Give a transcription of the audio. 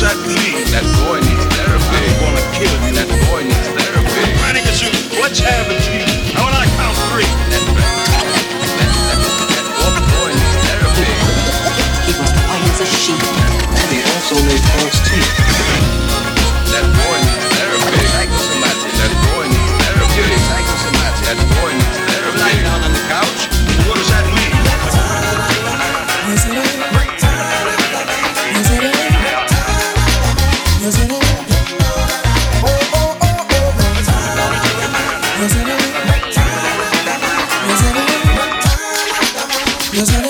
that mean? That boy needs therapy. I'm gonna kill you. That boy needs therapy. Ready to shoot. What's happened to you? How will I count three? That boy needs therapy. He was white as a sheet. And he also made false teeth. That boy needs therapy. Psychosomatic. That boy needs therapy. Psychosomatic. That boy needs therapy. Lying down on the couch. What does that mean? Yes,